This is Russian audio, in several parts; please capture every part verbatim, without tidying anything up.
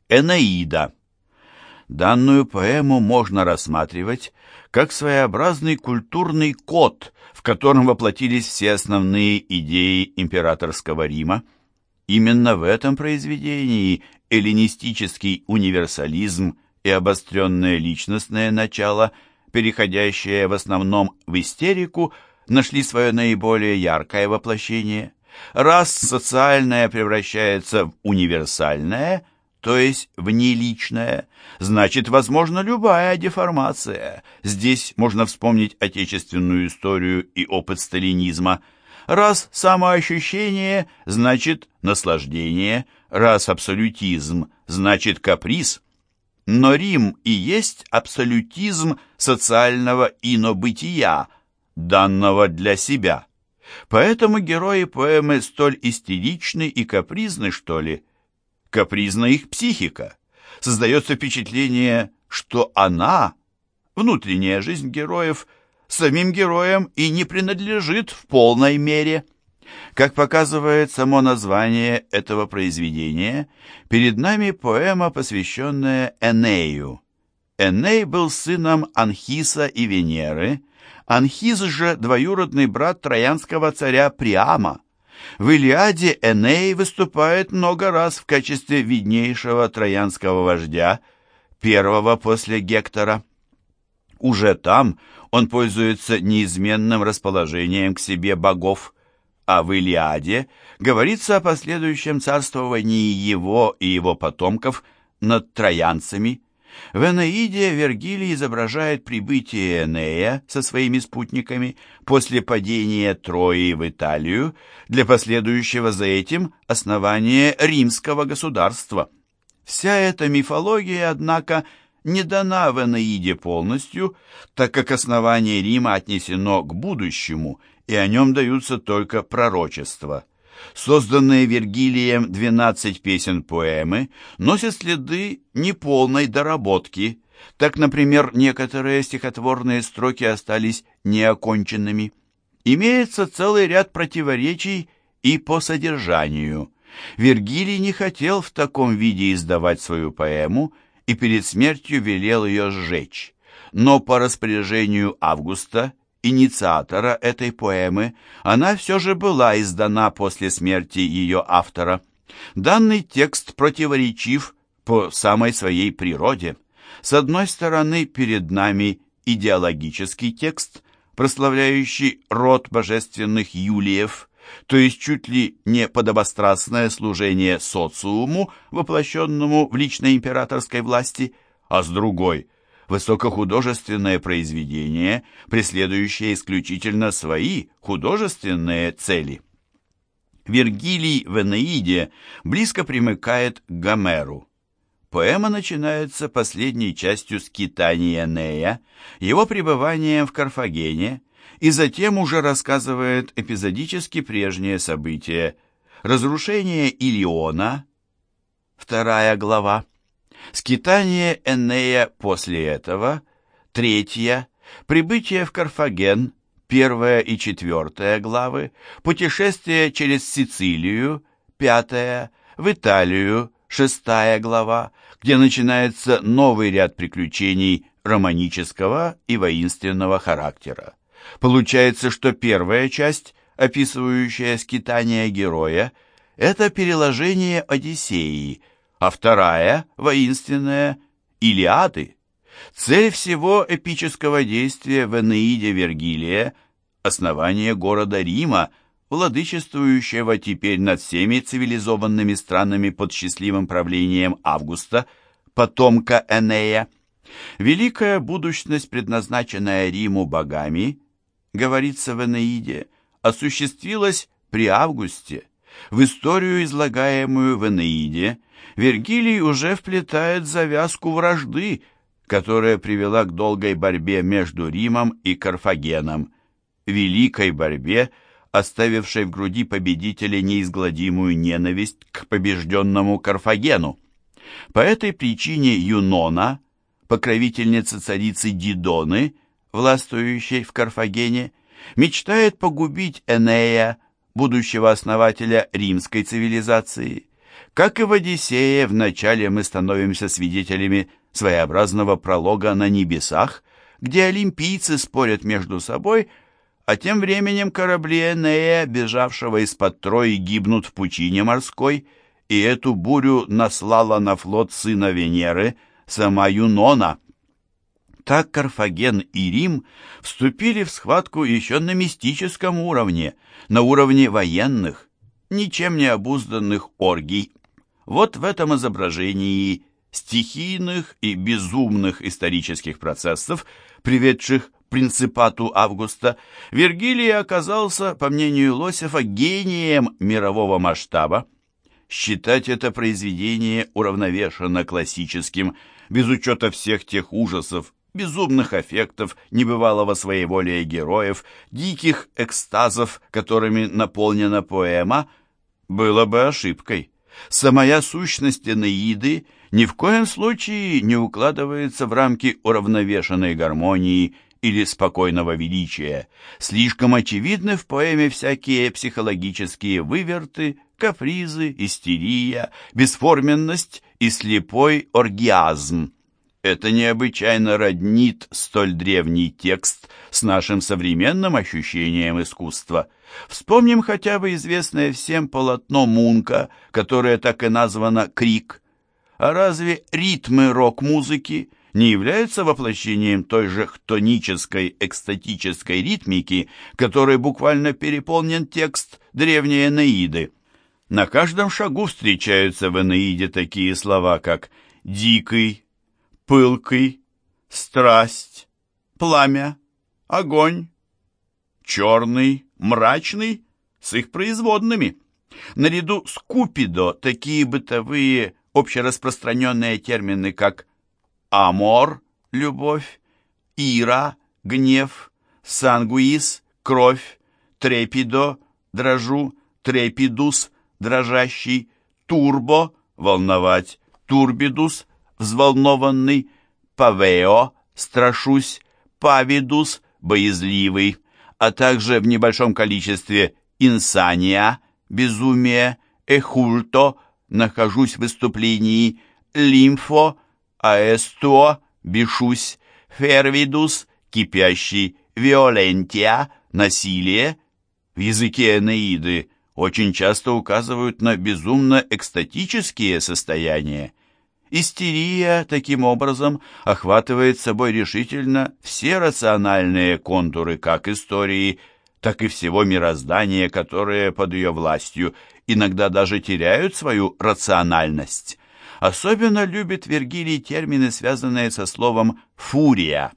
Энеида. Данную поэму можно рассматривать как своеобразный культурный код, в котором воплотились все основные идеи императорского Рима. Именно в этом произведении эллинистический универсализм и обостренное личностное начало, переходящее в основном в истерику, нашли свое наиболее яркое воплощение. Раз социальное превращается в универсальное, то есть в неличное, значит, возможна любая деформация. Здесь можно вспомнить отечественную историю и опыт сталинизма. Раз самоощущение, значит наслаждение, раз абсолютизм, значит каприз. Но Рим и есть абсолютизм социального инобытия, данного для себя. Поэтому герои поэмы столь истеричны и капризны, что ли. Капризна их психика. Создается впечатление, что она, внутренняя жизнь героев, самим героям и не принадлежит в полной мере. Как показывает само название этого произведения, перед нами поэма, посвященная Энею. Эней был сыном Анхиса и Венеры. Анхис же двоюродный брат троянского царя Приама. В Илиаде Эней выступает много раз в качестве виднейшего троянского вождя, первого после Гектора. Уже там он пользуется неизменным расположением к себе богов, а в Илиаде говорится о последующем царствовании его и его потомков над троянцами. В Энеиде Вергилий изображает прибытие Энея со своими спутниками после падения Трои в Италию для последующего за этим основания римского государства. Вся эта мифология, однако, не дана в Энеиде полностью, так как основание Рима отнесено к будущему, и о нем даются только пророчества. Созданные Вергилием двенадцать песен поэмы носят следы неполной доработки. Так, например, некоторые стихотворные строки остались неоконченными. Имеется целый ряд противоречий и по содержанию. Вергилий не хотел в таком виде издавать свою поэму и перед смертью велел ее сжечь. Но по распоряжению Августа, инициатора этой поэмы, она все же была издана после смерти ее автора. Данный текст противоречив по самой своей природе. С одной стороны, перед нами идеологический текст, прославляющий род божественных Юлиев, то есть чуть ли не подобострастное служение социуму, воплощенному в личной императорской власти, а с другой – высокохудожественное произведение, преследующее исключительно свои художественные цели. Вергилий в Энеиде близко примыкает к Гомеру. Поэма начинается последней частью скитания Энея, его пребыванием в Карфагене, и затем уже рассказывает эпизодически прежние события: разрушение Илиона, вторая глава, скитание Энея после этого, третья, прибытие в Карфаген, первая и четвертая главы, путешествие через Сицилию, пятая, в Италию, шестая глава, где начинается новый ряд приключений романического и воинственного характера. Получается, что первая часть, описывающая скитание героя, это переложение Одиссеи, а вторая, воинственная, Илиады. Цель всего эпического действия в Энеиде Вергилия – основание города Рима, владычествующего теперь над всеми цивилизованными странами под счастливым правлением Августа, потомка Энея. Великая будущность, предназначенная Риму богами, говорится в Энеиде, осуществилась при Августе. В историю, излагаемую в Энеиде, Вергилий уже вплетает завязку вражды, которая привела к долгой борьбе между Римом и Карфагеном, великой борьбе, оставившей в груди победителя неизгладимую ненависть к побежденному Карфагену. По этой причине Юнона, покровительница царицы Дидоны, властвующей в Карфагене, мечтает погубить Энея, будущего основателя римской цивилизации. Как и в «Одиссее», вначале мы становимся свидетелями своеобразного пролога на небесах, где олимпийцы спорят между собой, а тем временем корабли Энея, бежавшего из-под Трои, гибнут в пучине морской, и эту бурю наслала на флот сына Венеры сама Юнона. Так Карфаген и Рим вступили в схватку еще на мистическом уровне, на уровне военных, ничем не обузданных оргий. Вот в этом изображении стихийных и безумных исторических процессов, приведших к принципату Августа, Вергилий оказался, по мнению Лосефа, гением мирового масштаба. Считать это произведение уравновешенно классическим, без учета всех тех ужасов, безумных аффектов, небывалого своеволия героев, диких экстазов, которыми наполнена поэма, было бы ошибкой. Самая сущность Энеиды ни в коем случае не укладывается в рамки уравновешенной гармонии или спокойного величия. Слишком очевидны в поэме всякие психологические выверты, капризы, истерия, бесформенность и слепой оргиазм. Это необычайно роднит столь древний текст с нашим современным ощущением искусства. Вспомним хотя бы известное всем полотно Мунка, которое так и названо «Крик». А разве ритмы рок-музыки не являются воплощением той же хтонической, экстатической ритмики, которой буквально переполнен текст древней Энеиды? На каждом шагу встречаются в Энеиде такие слова, как «дикий», «пылкий», «страсть», «пламя», «огонь», «черный», «мрачный» с их производными. Наряду с «купидо» такие бытовые общераспространенные термины, как «амор» — любовь, «ира» — гнев, «сангуис» — кровь, «трепидо» — дрожу, «трепидус» — дрожащий, «турбо» — волновать, «турбидус» — взволнованный, «павео» — страшусь, «павидус» — боязливый, а также в небольшом количестве «инсания» — безумие, «эхульто» — нахожусь в выступлении, «лимфо», «аэстуо» — бешусь, «фервидус» — кипящий, «виолентия» — насилие. В языке Энеиды очень часто указывают на безумно-экстатические состояния. Истерия, таким образом, охватывает собой решительно все рациональные контуры как истории, так и всего мироздания, которые под ее властью иногда даже теряют свою рациональность. Особенно любит Вергилий термины, связанные со словом «фурия».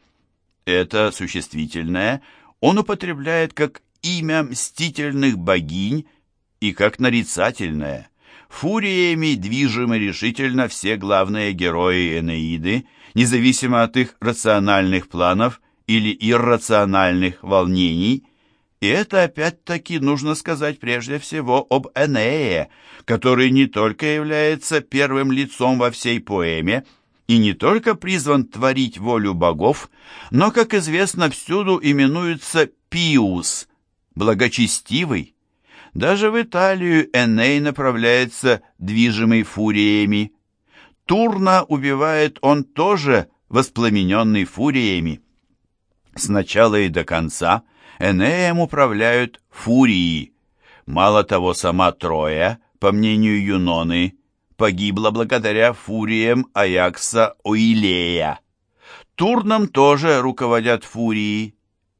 Это существительное он употребляет как имя мстительных богинь и как нарицательное. Фуриями движимы решительно все главные герои Энеиды, независимо от их рациональных планов или иррациональных волнений. И это опять-таки нужно сказать прежде всего об Энее, который не только является первым лицом во всей поэме и не только призван творить волю богов, но, как известно, всюду именуется Пиус, благочестивый. Даже в Италию Эней направляется, движимый фуриями. Турна убивает он тоже, воспламененный фуриями. С начала и до конца Энеем управляют фурии. Мало того, сама Троя, по мнению Юноны, погибла благодаря фуриям Аякса Оилея. Турном тоже руководят фурии.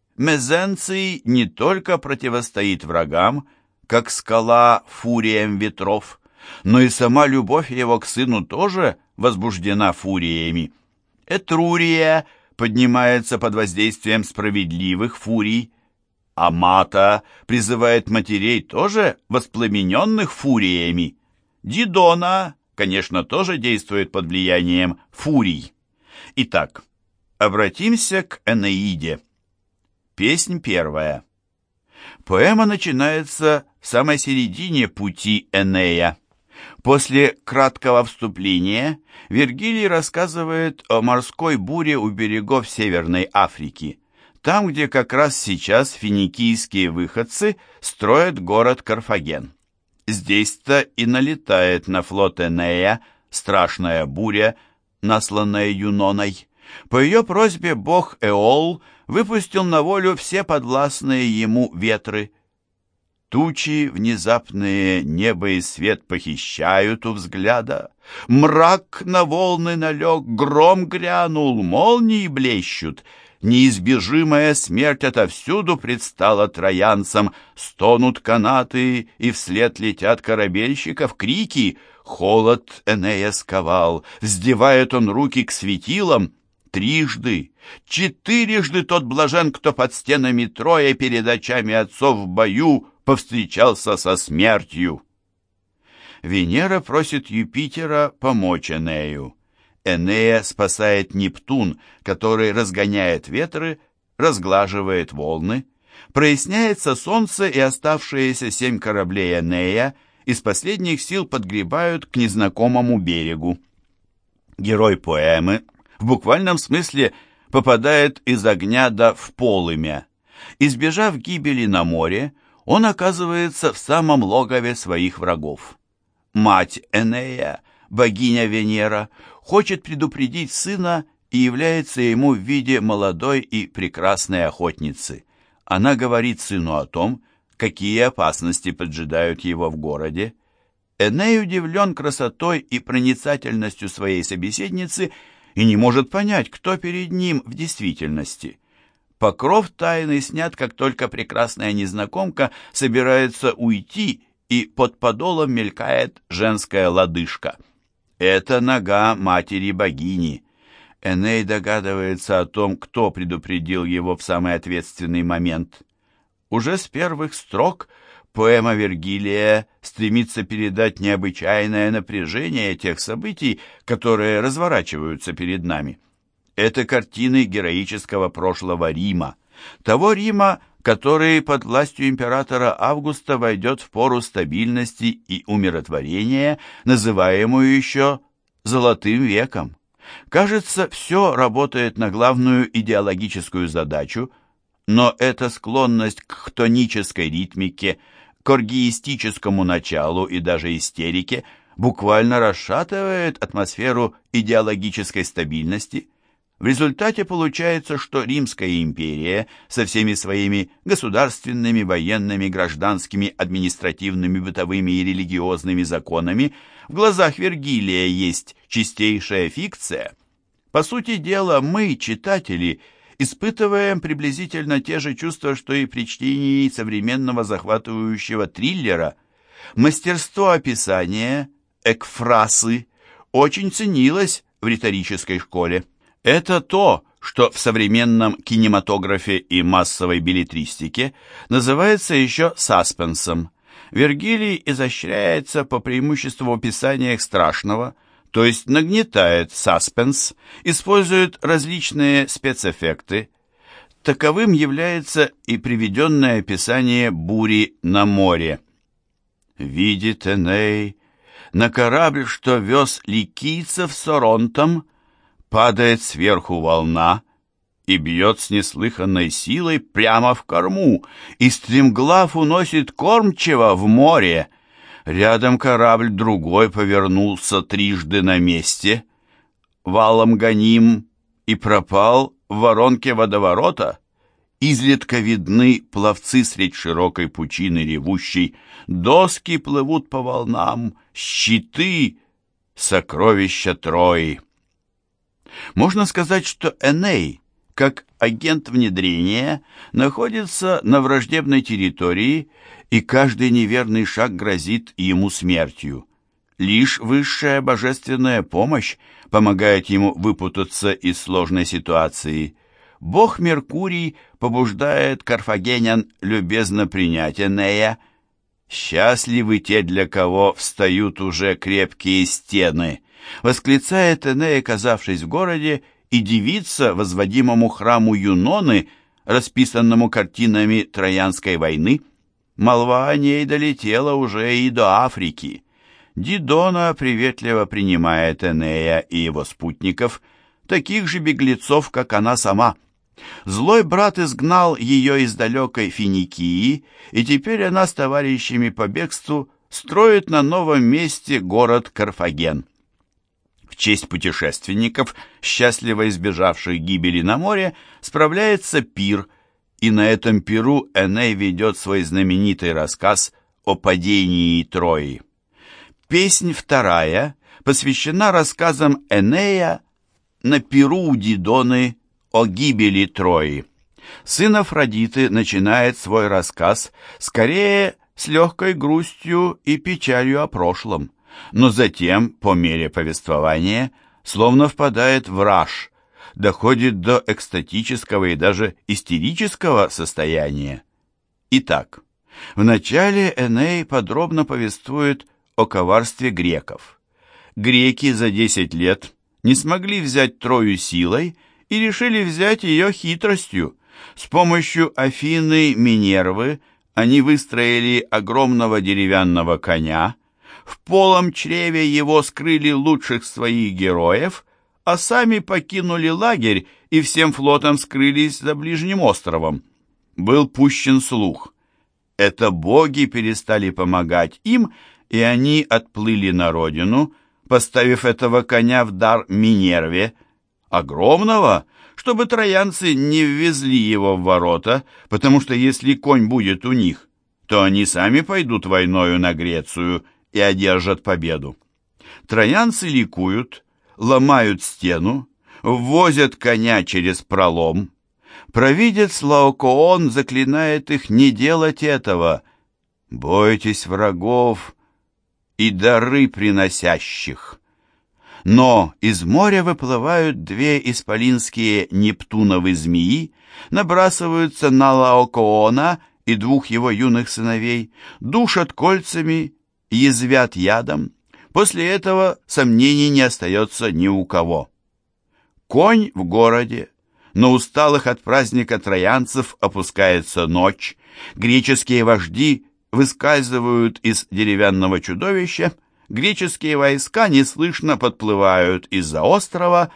Мезенций не только противостоит врагам, как скала фуриям ветров, но и сама любовь его к сыну тоже возбуждена фуриями. Этрурия поднимается под воздействием справедливых фурий, а Мата призывает матерей тоже воспламененных фуриями. Дидона, конечно, тоже действует под влиянием фурий. Итак, обратимся к Энеиде. Песнь первая. Поэма начинается в самой середине пути Энея. После краткого вступления Вергилий рассказывает о морской буре у берегов Северной Африки, там, где как раз сейчас финикийские выходцы строят город Карфаген. Здесь-то и налетает на флот Энея страшная буря, насланная Юноной. По ее просьбе бог Эол выпустил на волю все подвластные ему ветры. Тучи внезапные небо и свет похищают у взгляда. Мрак на волны налег, гром грянул, молнии блещут. Неизбежимая смерть отовсюду предстала троянцам. Стонут канаты, и вслед летят корабельщиков крики. Холод Энея сковал, вздевает он руки к светилам. Трижды, четырежды тот блажен, кто под стенами Троя перед очами отцов в бою повстречался со смертью. Венера просит Юпитера помочь Энею. Энея спасает Нептун, который разгоняет ветры, разглаживает волны. Проясняется солнце, и оставшиеся семь кораблей Энея из последних сил подгребают к незнакомому берегу. Герой поэмы в буквальном смысле попадает из огня да в полымя. Избежав гибели на море, он оказывается в самом логове своих врагов. Мать Энея, богиня Венера, хочет предупредить сына и является ему в виде молодой и прекрасной охотницы. Она говорит сыну о том, какие опасности поджидают его в городе. Эней удивлен красотой и проницательностью своей собеседницы и не может понять, кто перед ним в действительности. Покров тайны снят, как только прекрасная незнакомка собирается уйти, и под подолом мелькает женская лодыжка. Это нога матери-богини. Эней догадывается о том, кто предупредил его в самый ответственный момент. Уже с первых строк поэма Вергилия стремится передать необычайное напряжение тех событий, которые разворачиваются перед нами. Это картины героического прошлого Рима, того Рима, который под властью императора Августа войдет в пору стабильности и умиротворения, называемую еще «золотым веком». Кажется, все работает на главную идеологическую задачу, но эта склонность к хтонической ритмике, к оргиистическому началу и даже истерике буквально расшатывает атмосферу идеологической стабильности. В результате получается, что Римская империя со всеми своими государственными, военными, гражданскими, административными, бытовыми и религиозными законами в глазах Вергилия есть чистейшая фикция. По сути дела, мы, читатели, испытываем приблизительно те же чувства, что и при чтении современного захватывающего триллера. Мастерство описания, экфрасы, очень ценилось в риторической школе. Это то, что в современном кинематографе и массовой беллетристике называется еще саспенсом. Вергилий изощряется по преимуществу в описаниях страшного, то есть нагнетает саспенс, использует различные спецэффекты. Таковым является и приведенное описание бури на море. «Видит Эней на корабль, что вез ликийцев с Оронтом, падает сверху волна и бьет с неслыханной силой прямо в корму, и стремглав уносит кормчего в море. Рядом корабль другой повернулся трижды на месте, валом гоним, и пропал в воронке водоворота. Изредка видны пловцы средь широкой пучины ревущей, доски плывут по волнам, щиты, сокровища Трои». Можно сказать, что Эней, как агент внедрения, находится на враждебной территории, и каждый неверный шаг грозит ему смертью. Лишь высшая божественная помощь помогает ему выпутаться из сложной ситуации. Бог Меркурий побуждает карфагенян любезно принять Энея. «Счастливы те, для кого встают уже крепкие стены», восклицает Эней, оказавшись в городе, и дивится возводимому храму Юноны, расписанному картинами Троянской войны. Молва о ней долетела уже и до Африки. Дидона приветливо принимает Энея и его спутников, таких же беглецов, как она сама. Злой брат изгнал ее из далекой Финикии, и теперь она с товарищами по бегству строит на новом месте город Карфаген. В честь путешественников, счастливо избежавших гибели на море, справляется пир, и на этом пиру Эней ведет свой знаменитый рассказ о падении Трои. Песнь вторая посвящена рассказам Энея на пиру у Дидоны о гибели Трои. Сын Афродиты начинает свой рассказ скорее с легкой грустью и печалью о прошлом, но затем, по мере повествования, словно впадает в раж, доходит до экстатического и даже истерического состояния. Итак, вначале Эней подробно повествует о коварстве греков. Греки за десять лет не смогли взять Трою силой и решили взять ее хитростью. С помощью Афины Минервы они выстроили огромного деревянного коня, в полом чреве его скрыли лучших своих героев, а сами покинули лагерь и всем флотом скрылись за ближним островом. Был пущен слух. Это боги перестали помогать им, и они отплыли на родину, поставив этого коня в дар Минерве, огромного, чтобы троянцы не ввезли его в ворота, потому что если конь будет у них, то они сами пойдут войною на Грецию и одержат победу. Троянцы ликуют, ломают стену, ввозят коня через пролом. Провидец Лаокоон заклинает их не делать этого. «Бойтесь врагов и дары приносящих». Но из моря выплывают две исполинские Нептуновы змеи, набрасываются на Лаокоона и двух его юных сыновей, душат кольцами, язвят ядом. После этого сомнений не остается ни у кого. Конь в городе. На усталых от праздника троянцев опускается ночь. Греческие вожди выскальзывают из деревянного чудовища. Греческие войска неслышно подплывают из-за острова.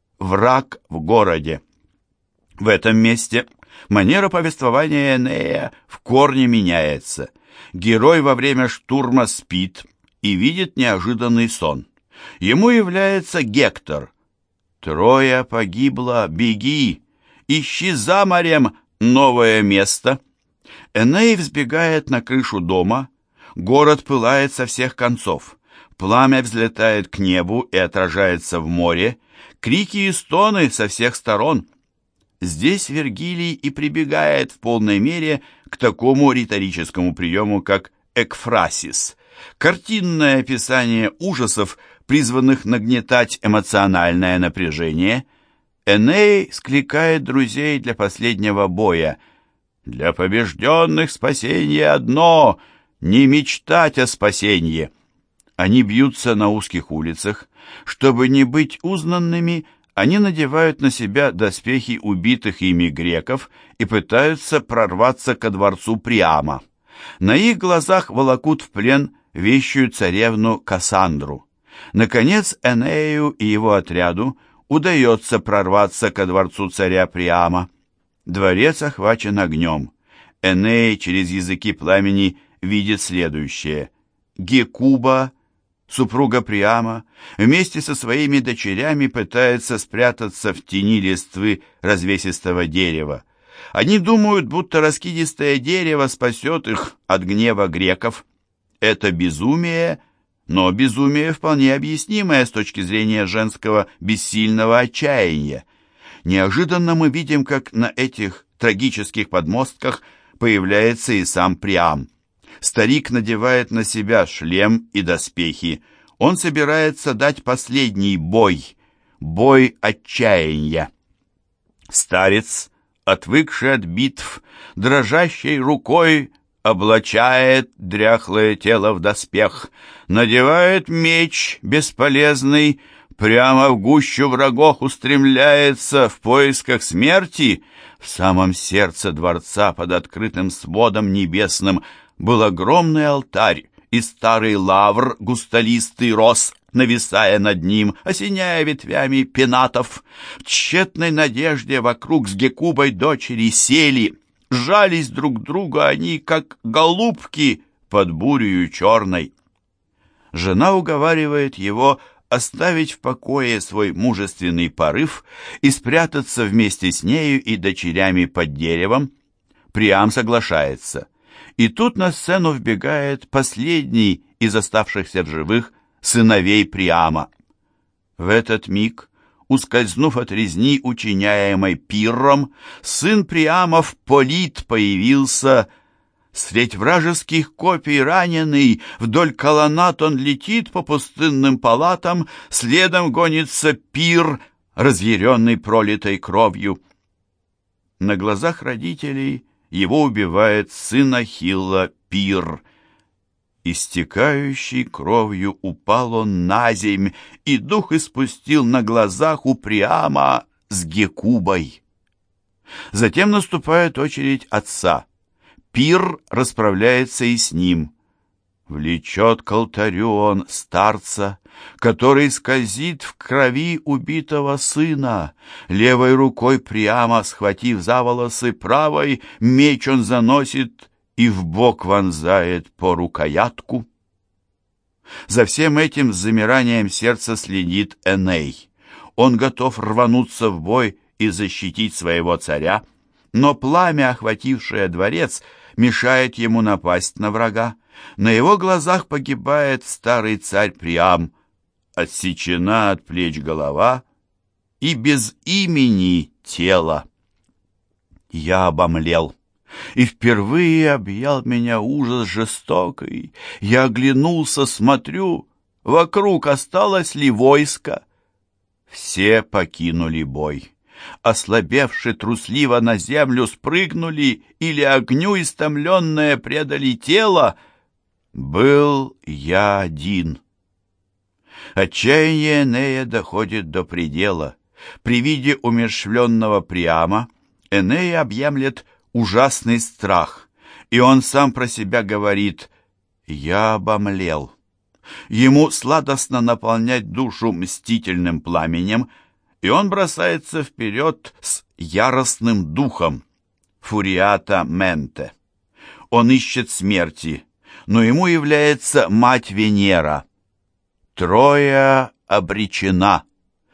Враг в городе. В этом месте манера повествования Энея в корне меняется. Герой во время штурма спит и видит неожиданный сон. Ему является Гектор. «Троя погибла, беги! Ищи за морем новое место!» Эней взбегает на крышу дома. Город пылает со всех концов. Пламя взлетает к небу и отражается в море. Крики и стоны со всех сторон. Здесь Вергилий и прибегает в полной мере к такому риторическому приему, как экфрасис, картинное описание ужасов, призванных нагнетать эмоциональное напряжение. Эней скликает друзей для последнего боя. «Для побежденных спасение одно — не мечтать о спасении». Они бьются на узких улицах. Чтобы не быть узнанными, они надевают на себя доспехи убитых ими греков и пытаются прорваться ко дворцу Приама. На их глазах волокут в плен вещую царевну Кассандру. Наконец Энею и его отряду удается прорваться ко дворцу царя Приама. Дворец охвачен огнем. Эней через языки пламени видит следующее. Гекуба, супруга Приама, вместе со своими дочерями пытается спрятаться в тени листвы развесистого дерева. Они думают, будто раскидистое дерево спасет их от гнева греков. Это безумие, но безумие вполне объяснимое с точки зрения женского бессильного отчаяния. Неожиданно мы видим, как на этих трагических подмостках появляется и сам Приам. Старик надевает на себя шлем и доспехи. Он собирается дать последний бой, бой отчаяния. Старец, отвыкший от битв, дрожащей рукой облачает дряхлое тело в доспех, надевает меч бесполезный, прямо в гущу врагов устремляется в поисках смерти. В самом сердце дворца под открытым сводом небесным был огромный алтарь, и старый лавр густолистый рос, нависая над ним, осеняя ветвями пенатов. В тщетной надежде вокруг с Гекубой дочери сели, сжались друг к другу они, как голубки под бурею черной. Жена уговаривает его оставить в покое свой мужественный порыв и спрятаться вместе с нею и дочерями под деревом. Приам соглашается. И тут на сцену вбегает последний из оставшихся в живых сыновей Приама. В этот миг, ускользнув от резни, учиняемой Пирром, сын Приамов Полит появился. Средь вражеских копий раненый, вдоль колоннад он летит по пустынным палатам, следом гонится Пир, разъяренный пролитой кровью. На глазах родителей его убивает сын Ахилла Пир. Истекающий кровью упал он на земь, и дух испустил на глазах у Приама с Гекубой. Затем наступает очередь отца. Пир расправляется и с ним. Влечет к алтарю он старца, который скользит в крови убитого сына. Левой рукой Приама, схватив за волосы, правой меч он заносит и в бок вонзает по рукоятку. За всем этим с замиранием сердца следит Эней. Он готов рвануться в бой и защитить своего царя, но пламя, охватившее дворец, мешает ему напасть на врага. На его глазах погибает старый царь Приам, отсечена от плеч голова и без имени тело. Я обомлел, и впервые объял меня ужас жестокий. Я оглянулся, смотрю, вокруг осталось ли войско. Все покинули бой. Ослабевши трусливо на землю спрыгнули, или огню истомленное предали тело. Был я один. Отчаяние Энея доходит до предела. При виде умерщвленного Приама Энея объемлет ужасный страх, и он сам про себя говорит: «Я обомлел». Ему сладостно наполнять душу мстительным пламенем, и он бросается вперед с яростным духом, фуриата менте. Он ищет смерти, но ему является мать Венера. Троя обречена.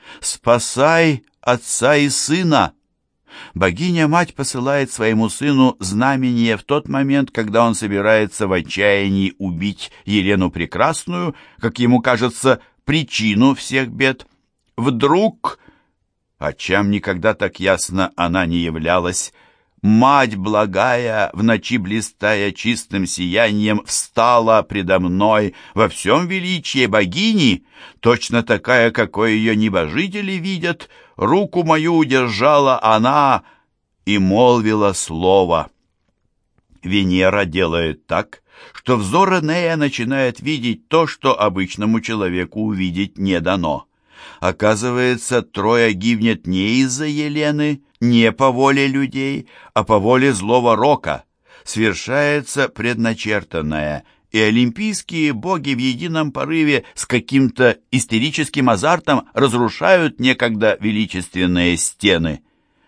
Спасай отца и сына. Богиня-мать посылает своему сыну знамение в тот момент, когда он собирается в отчаянии убить Елену Прекрасную, как ему кажется, причину всех бед. Вдруг, о чем никогда так ясно она не являлась, мать благая, в ночи блистая чистым сиянием, встала предо мной во всем величии богини, точно такая, какой ее небожители видят. Руку мою удержала она и молвила слово. Венера делает так, что взор Энея начинает видеть то, что обычному человеку увидеть не дано. Оказывается, Троя гибнет не из-за Елены, не по воле людей, а по воле злого рока. Свершается предначертанное, и олимпийские боги в едином порыве с каким-то истерическим азартом разрушают некогда величественные стены.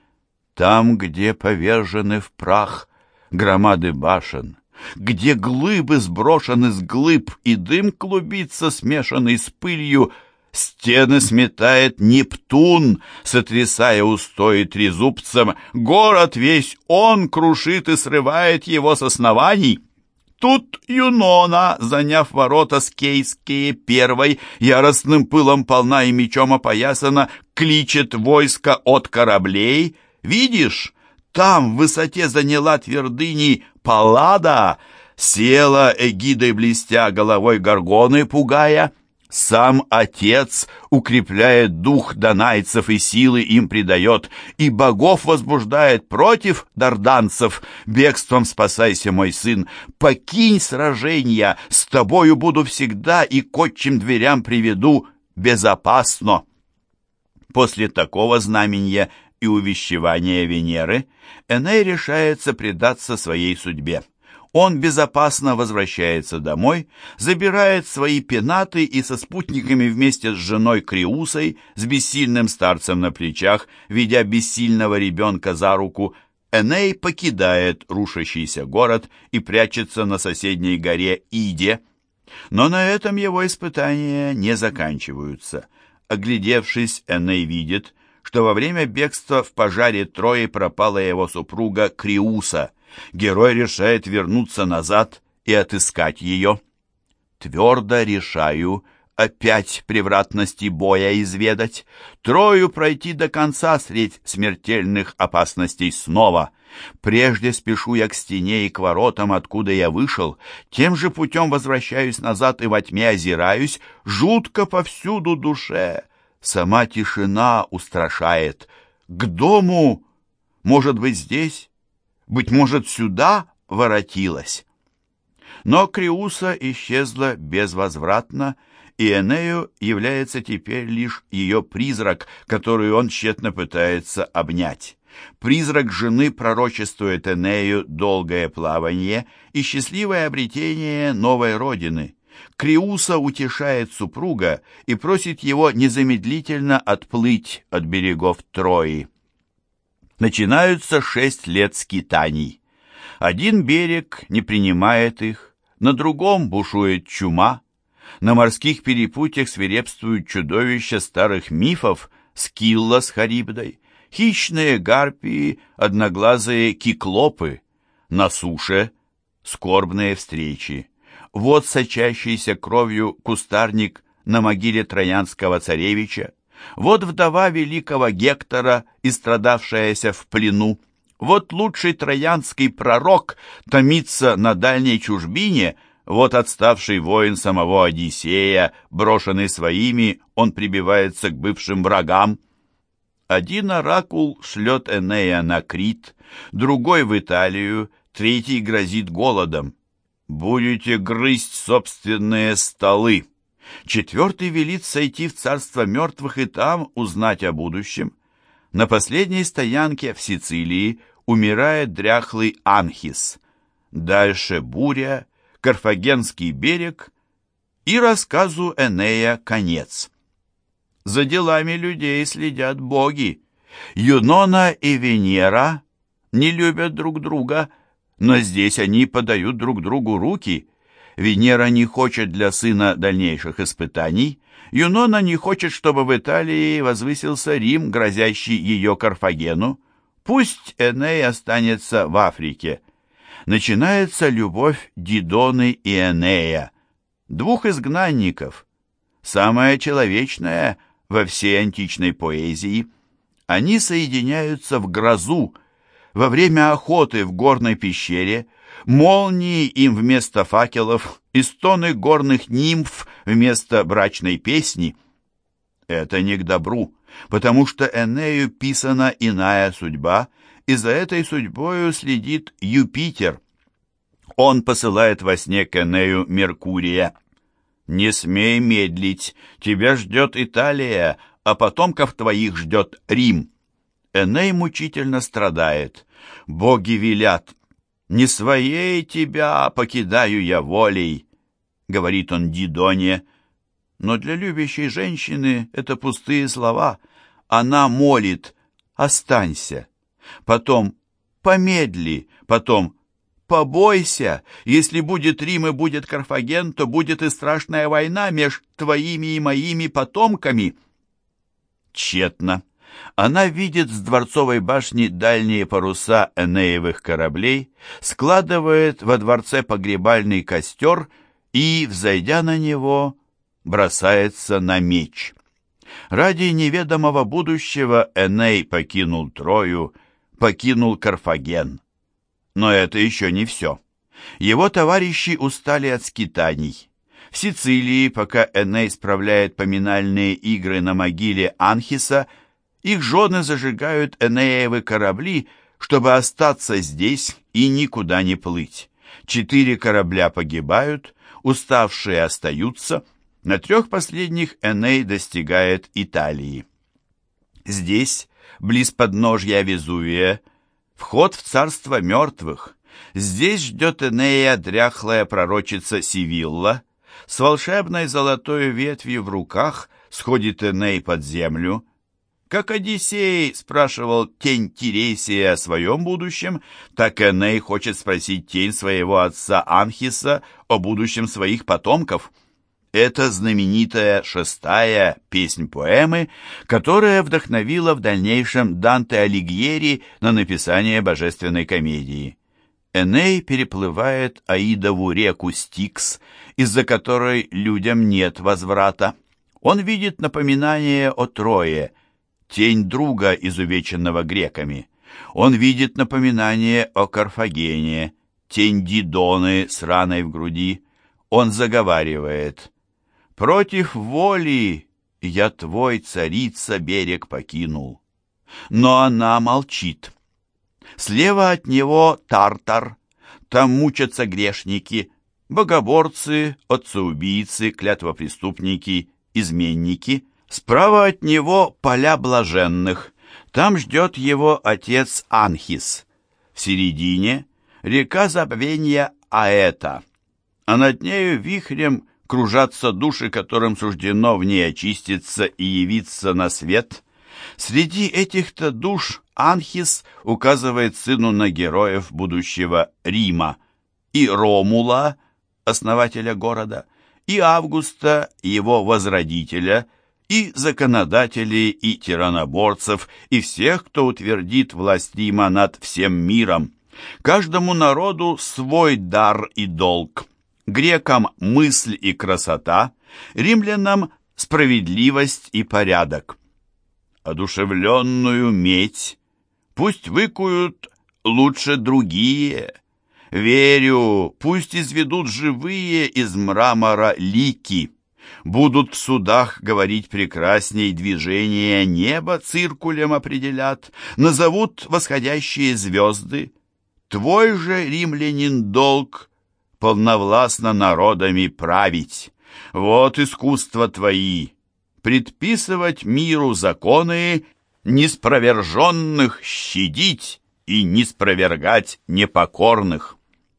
Там, где повержены в прах громады башен, где глыбы сброшены с глыб, и дым клубится, смешанный с пылью, стены сметает Нептун, сотрясая устои трезубцем. Город весь он крушит и срывает его с оснований. Тут Юнона, заняв ворота скейские первой, яростным пылом полна и мечом опоясана, кличет войско от кораблей. Видишь, там в высоте заняла твердыни Паллада, села эгидой блестя, головой горгоны пугая. Сам Отец укрепляет дух донайцев и силы им придает, и богов возбуждает против дарданцев. Бегством спасайся, мой сын, покинь сражения, с тобою буду всегда и к отчим дверям приведу безопасно. После такого знамения и увещевания Венеры Эней решается предаться своей судьбе. Он безопасно возвращается домой, забирает свои пенаты и со спутниками вместе с женой Криусой, с бессильным старцем на плечах, ведя бессильного ребенка за руку, Эней покидает рушащийся город и прячется на соседней горе Иде. Но на этом его испытания не заканчиваются. Оглядевшись, Эней видит, что во время бегства в пожаре Трои пропала его супруга Криуса. Герой решает вернуться назад и отыскать ее. «Твердо решаю опять превратности боя изведать, Трою пройти до конца средь смертельных опасностей снова. Прежде спешу я к стене и к воротам, откуда я вышел, тем же путем возвращаюсь назад и во тьме озираюсь, жутко повсюду душе, сама тишина устрашает. К дому, может быть, здесь, быть может, сюда воротилась». Но Криуса исчезла безвозвратно, и Энею является теперь лишь ее призрак, который он тщетно пытается обнять. Призрак жены пророчествует Энею долгое плавание и счастливое обретение новой родины. Криуса утешает супруга и просит его незамедлительно отплыть от берегов Трои. Начинаются шесть лет скитаний. Один берег не принимает их, на другом бушует чума, на морских перепутьях свирепствуют чудовища старых мифов Скилла с Харибдой, хищные гарпии, одноглазые киклопы, на суше скорбные встречи. Вот сочащийся кровью кустарник на могиле троянского царевича, вот вдова великого Гектора, истрадавшаяся в плену, вот лучший троянский пророк томится на дальней чужбине, вот отставший воин самого Одиссея, брошенный своими, он прибивается к бывшим врагам. Один оракул шлет Энея на Крит, другой в Италию, третий грозит голодом. «Будете грызть собственные столы». Четвертый велит сойти в царство мертвых и там узнать о будущем. На последней стоянке в Сицилии умирает дряхлый Анхис. Дальше буря, Карфагенский берег и рассказу Энея конец. За делами людей следят боги. Юнона и Венера не любят друг друга, но здесь они подают друг другу руки. Венера не хочет для сына дальнейших испытаний, Юнона не хочет, чтобы в Италии возвысился Рим, грозящий ее Карфагену. Пусть Эней останется в Африке. Начинается любовь Дидоны и Энея, двух изгнанников, самая человечная во всей античной поэзии. Они соединяются в грозу, во время охоты в горной пещере, молнии им вместо факелов и стоны горных нимф вместо брачной песни. Это не к добру, потому что Энею писана иная судьба, и за этой судьбою следит Юпитер. Он посылает во сне к Энею Меркурия. «Не смей медлить, тебя ждет Италия, а потомков твоих ждет Рим». Эней мучительно страдает. Боги велят: «Не своей тебя покидаю я волей», — говорит он Дидоне. Но для любящей женщины это пустые слова. Она молит: «Останься». Потом: «Помедли». Потом: «Побойся. Если будет Рим и будет Карфаген, то будет и страшная война меж твоими и моими потомками». Тщетно. Она видит с дворцовой башни дальние паруса Энеевых кораблей, складывает во дворце погребальный костер и, взойдя на него, бросается на меч. Ради неведомого будущего Эней покинул Трою, покинул Карфаген. Но это еще не все. Его товарищи устали от скитаний. В Сицилии, пока Эней справляет поминальные игры на могиле Анхиса, их жены зажигают Энеевы корабли, чтобы остаться здесь и никуда не плыть. Четыре корабля погибают, уставшие остаются. На трех последних Эней достигает Италии. Здесь, близ подножья Везувия, вход в царство мертвых. Здесь ждет Энея дряхлая пророчица Сивилла. С волшебной золотой ветвью в руках сходит Эней под землю. Как Одиссей спрашивал тень Тиресия о своем будущем, так Эней хочет спросить тень своего отца Анхиса о будущем своих потомков. Это знаменитая шестая песнь поэмы, которая вдохновила в дальнейшем Данте Алигьери на написание божественной комедии. Эней переплывает Аидову реку Стикс, из-за которой людям нет возврата. Он видит напоминание о Трое, тень друга, изувеченного греками. Он видит напоминание о Карфагене, тень Дидоны с раной в груди. Он заговаривает: «Против воли я твой, царица, берег покинул». Но она молчит. Слева от него Тартар, там мучатся грешники, богоборцы, отцеубийцы, клятвопреступники, изменники. Справа от него поля блаженных, там ждет его отец Анхис. В середине река забвения Аэта, а над нею вихрем кружатся души, которым суждено в ней очиститься и явиться на свет. Среди этих-то душ Анхис указывает сыну на героев будущего Рима, и Ромула, основателя города, и Августа, его возродителя, и законодателей, и тираноборцев, и всех, кто утвердит власть Рима над всем миром. Каждому народу свой дар и долг. Грекам мысль и красота, римлянам справедливость и порядок. Одушевленную медь пусть выкуют лучше другие. Верю, пусть изведут живые из мрамора лики. Будут в судах говорить прекрасней, движения неба циркулем определят, назовут восходящие звезды. Твой же, римлянин, долг полновластно народами править. Вот искусства твои, предписывать миру законы, неспроверженных щадить и неспровергать непокорных.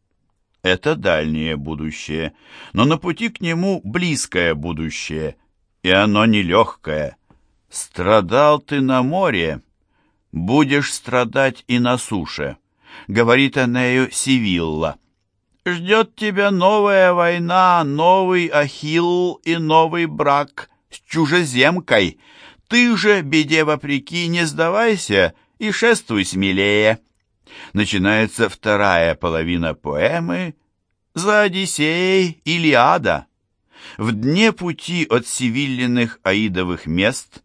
Это дальнее будущее, но на пути к нему близкое будущее, и оно нелегкое. Страдал ты на море, будешь страдать и на суше, говорит Энею Сивилла. Ждет тебя новая война, новый Ахилл и новый брак с чужеземкой. Ты же, беде вопреки, не сдавайся и шествуй смелее. Начинается вторая половина поэмы «За Одиссеей Илиада». В дне пути от Севиллиных аидовых мест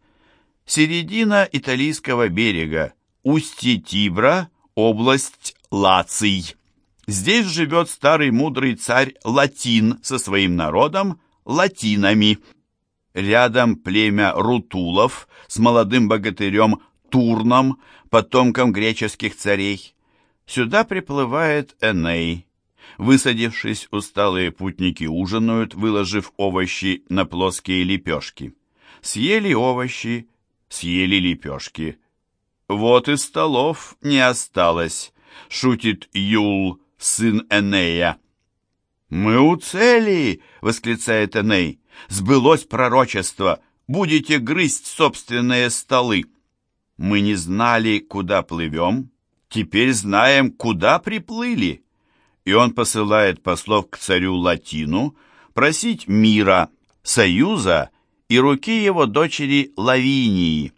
середина италийского берега, устье Тибра, область Лаций. Здесь живет старый мудрый царь Латин со своим народом, латинами. Рядом племя Рутулов с молодым богатырем Турном, потомком греческих царей. Сюда приплывает Эней. Высадившись, усталые путники ужинают, выложив овощи на плоские лепешки. Съели овощи, съели лепешки. Вот и столов не осталось, шутит Юл, сын Энея. «Мы у цели!» — восклицает Эней. «Сбылось пророчество! Будете грызть собственные столы!» Мы не знали, куда плывем, теперь знаем, куда приплыли. И он посылает послов к царю Латину просить мира, союза и руки его дочери Лавинии.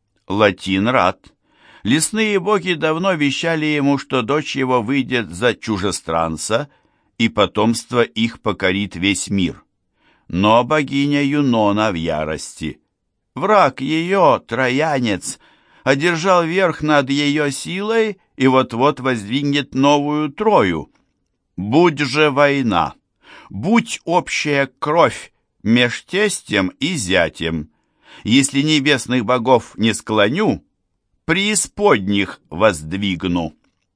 Латин рад. Лесные боги давно вещали ему, что дочь его выйдет за чужестранца, и потомство их покорит весь мир. Но богиня Юнона в ярости. Враг ее, троянец, одержал верх над ее силой и вот-вот воздвигнет новую Трою. Будь же война, будь общая кровь меж тестем и зятем. Если небесных богов не склоню, преисподних воздвигну.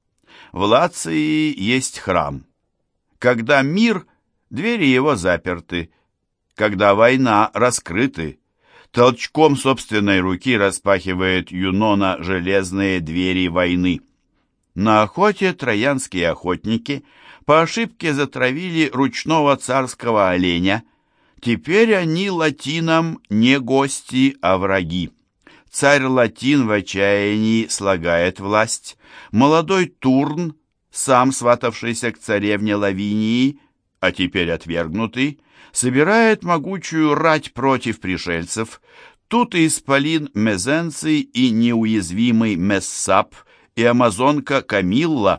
В Лации есть храм. Когда мир, двери его заперты. Когда война, раскрыты. Толчком собственной руки распахивает Юнона железные двери войны. На охоте троянские охотники по ошибке затравили ручного царского оленя. Теперь они латинам не гости, а враги. Царь Латин в отчаянии слагает власть. Молодой Турн, сам сватавшийся к царевне Лавинии, а теперь отвергнутый, собирает могучую рать против пришельцев. Тут и исполин Мезенций, и неуязвимый Мессап, и амазонка Камилла.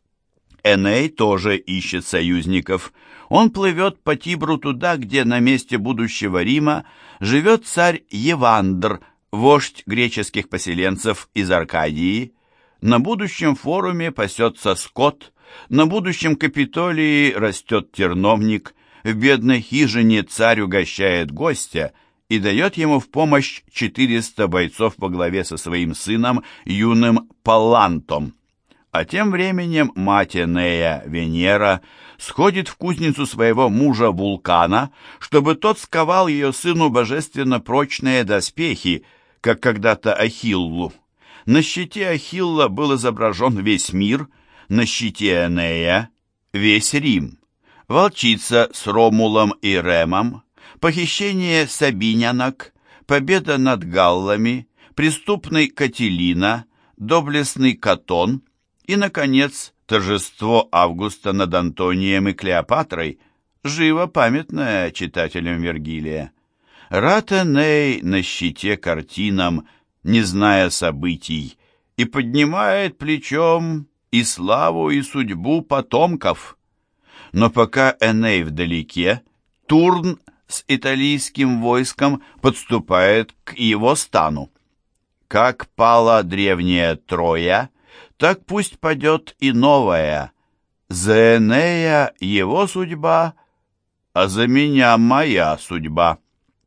Эней тоже ищет союзников. Он плывет по Тибру туда, где на месте будущего Рима живет царь Евандр, вождь греческих поселенцев из Аркадии. На будущем форуме пасется скот, на будущем Капитолии растет терновник, в бедной хижине царь угощает гостя и дает ему в помощь четыреста бойцов во главе со своим сыном, юным Паллантом. А тем временем мать Энея, Венера, сходит в кузницу своего мужа Вулкана, чтобы тот сковал ее сыну божественно прочные доспехи, как когда-то Ахиллу. На щите Ахилла был изображен весь мир, на щите Энея — весь Рим. Волчица с Ромулом и Ремом, похищение сабинянок, победа над галлами, преступный Катилина, доблестный Катон и, наконец, торжество Августа над Антонием и Клеопатрой, живо памятное читателям Вергилия. Рад Эней на щите картинам, не зная событий, и поднимает плечом и славу, и судьбу потомков. Но пока Эней вдалеке, Турн с италийским войском подступает к его стану. Как пала древняя Троя, так пусть падет и новая. За Энея его судьба, а за меня моя судьба.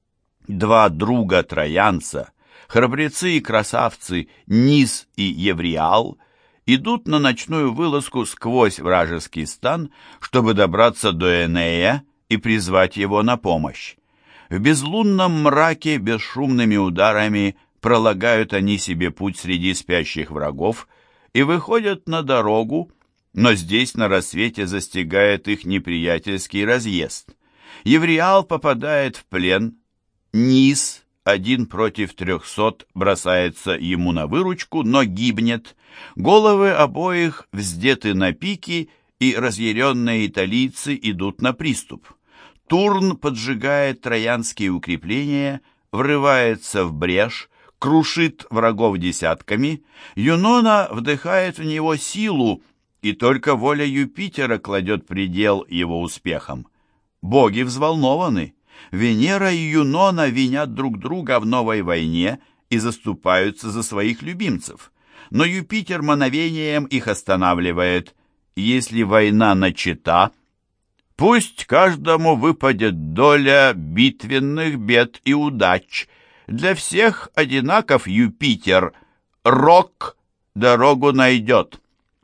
Два друга троянца, храбрецы и красавцы Нис и Евриал, идут на ночную вылазку сквозь вражеский стан, чтобы добраться до Энея и призвать его на помощь. В безлунном мраке бесшумными ударами пролагают они себе путь среди спящих врагов и выходят на дорогу, но здесь на рассвете застигает их неприятельский разъезд. Евриал попадает в плен, Нис, один против трехсот, бросается ему на выручку, но гибнет. Головы обоих вздеты на пики, и разъяренные италийцы идут на приступ. Турн поджигает троянские укрепления, врывается в брешь, крушит врагов десятками. Юнона вдыхает в него силу, и только воля Юпитера кладет предел его успехам. Боги взволнованы. Венера и Юнона винят друг друга в новой войне и заступаются за своих любимцев. Но Юпитер мановением их останавливает. Если война начата, пусть каждому выпадет доля битвенных бед и удач. Для всех одинаков Юпитер, Рок дорогу найдет.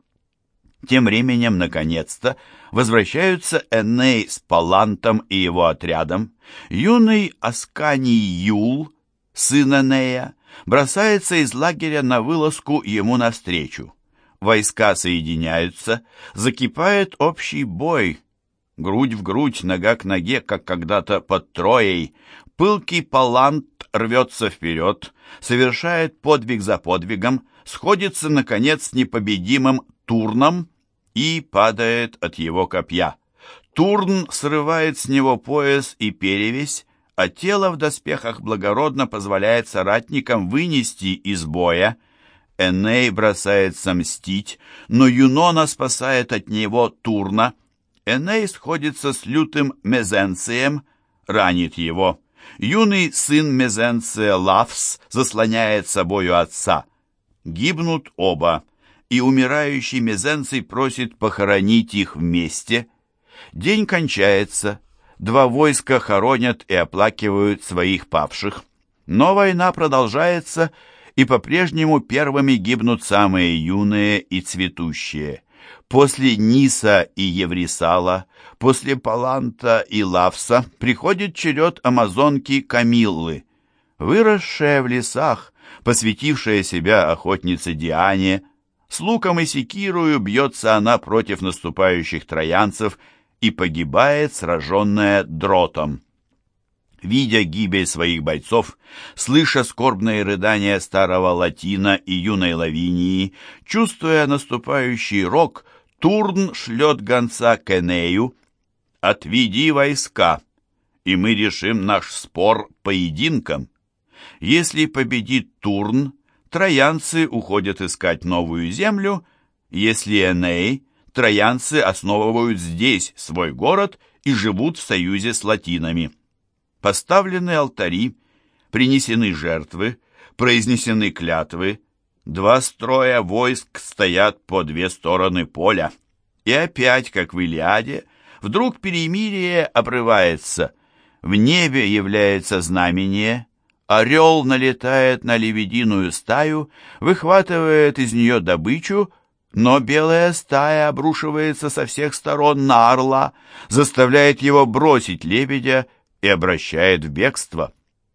Тем временем, наконец-то, возвращаются Эней с Паллантом и его отрядом. Юный Асканий Юл, сын Энея, бросается из лагеря на вылазку ему навстречу. Войска соединяются, закипает общий бой. Грудь в грудь, нога к ноге, как когда-то под Троей. Пылкий Паллант рвется вперед, совершает подвиг за подвигом, сходится, наконец, с непобедимым Турном и падает от его копья. Турн срывает с него пояс и перевязь, а тело в доспехах благородно позволяет соратникам вынести из боя. Эней бросается мстить, но Юнона спасает от него Турна. Эней сходится с лютым Мезенцием, ранит его. Юный сын Мезенция Лавс заслоняет собою отца. Гибнут оба, и умирающий Мезенций просит похоронить их вместе. День кончается, два войска хоронят и оплакивают своих павших. Но война продолжается, и по-прежнему первыми гибнут самые юные и цветущие. После Ниса и Еврисала, после Палланта и Лавса приходит черед амазонки Камиллы. Выросшая в лесах, посвятившая себя охотнице Диане, с луком и секирою бьется она против наступающих троянцев и погибает, сраженная дротом. видя гибель своих бойцов, слыша скорбные рыдания старого Латина и юной Лавинии, чувствуя наступающий рок, Турн шлет гонца к Энею: «Отведи войска, и мы решим наш спор поединком». Если победит Турн, троянцы уходят искать новую землю, если Эней, троянцы основывают здесь свой город и живут в союзе с латинами. Поставлены алтари, принесены жертвы, произнесены клятвы, два строя войск стоят по две стороны поля. И опять, как в Илиаде, вдруг перемирие обрывается. В небе является знамение, орел налетает на лебединую стаю, выхватывает из нее добычу, но белая стая обрушивается со всех сторон на орла, заставляет его бросить лебедя и обращает в бегство.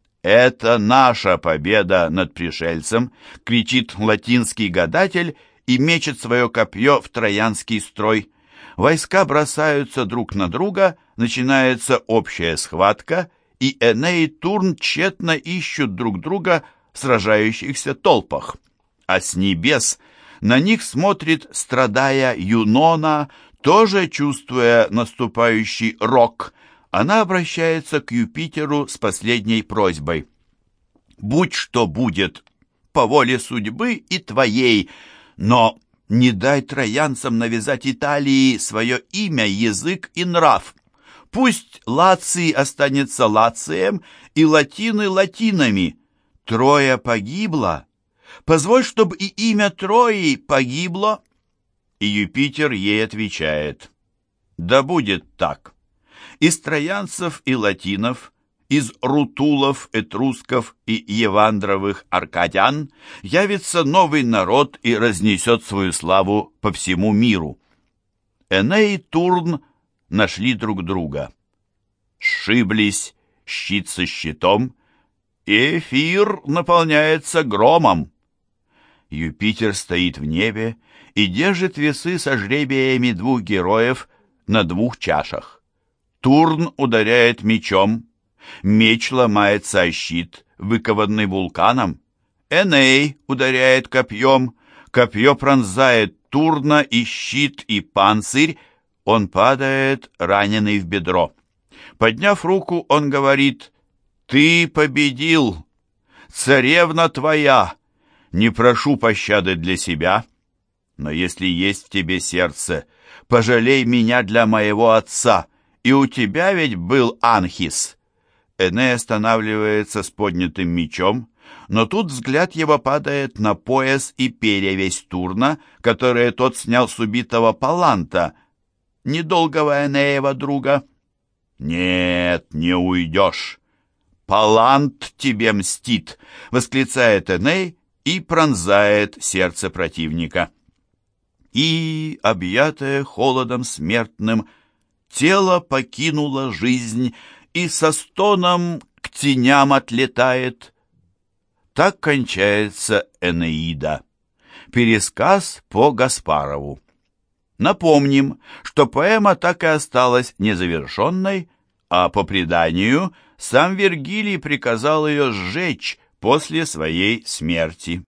«Это наша победа над пришельцем!» — кричит латинский гадатель и мечет свое копье в троянский строй. Войска бросаются друг на друга, начинается общая схватка, и Эней и Турн тщетно ищут друг друга в сражающихся толпах. А с небес на них смотрит, страдая, Юнона, тоже чувствуя наступающий рок. Она обращается к Юпитеру с последней просьбой: «Будь что будет, по воле судьбы и твоей, но не дай троянцам навязать Италии свое имя, язык и нрав. Пусть Лаций останется Лацием и латины латинами. Троя погибла. Позволь, чтобы и имя Трои погибло». И Юпитер ей отвечает: «Да будет так. Из троянцев и латинов, из рутулов, этрусков и евандровых аркадян явится новый народ и разнесет свою славу по всему миру». Эней и Турн нашли друг друга. Сшиблись щит со щитом, и эфир наполняется громом. Юпитер стоит в небе и держит весы со жребиями двух героев на двух чашах. Турн ударяет мечом, меч ломается о щит, выкованный вулканом. Эней ударяет копьем, копье пронзает Турна, и щит, и панцирь, он падает, раненый в бедро. Подняв руку, он говорит: «Ты победил! Царевна твоя! Не прошу пощады для себя, но если есть в тебе сердце, пожалей меня для моего отца, и у тебя ведь был Анхис». Эней останавливается с поднятым мечом, но тут взгляд его падает на пояс и перевязь Турна, которые тот снял с убитого Паланта, недолгого Энеева друга. «Нет, не уйдешь! Палант тебе мстит!» — восклицает Эней и пронзает сердце противника. И, объятое холодом смертным, тело покинуло жизнь и со стоном к теням отлетает. Так кончается Энеида. Пересказ по Гаспарову. Напомним, что поэма так и осталась незавершенной, а по преданию сам Вергилий приказал ее сжечь после своей смерти.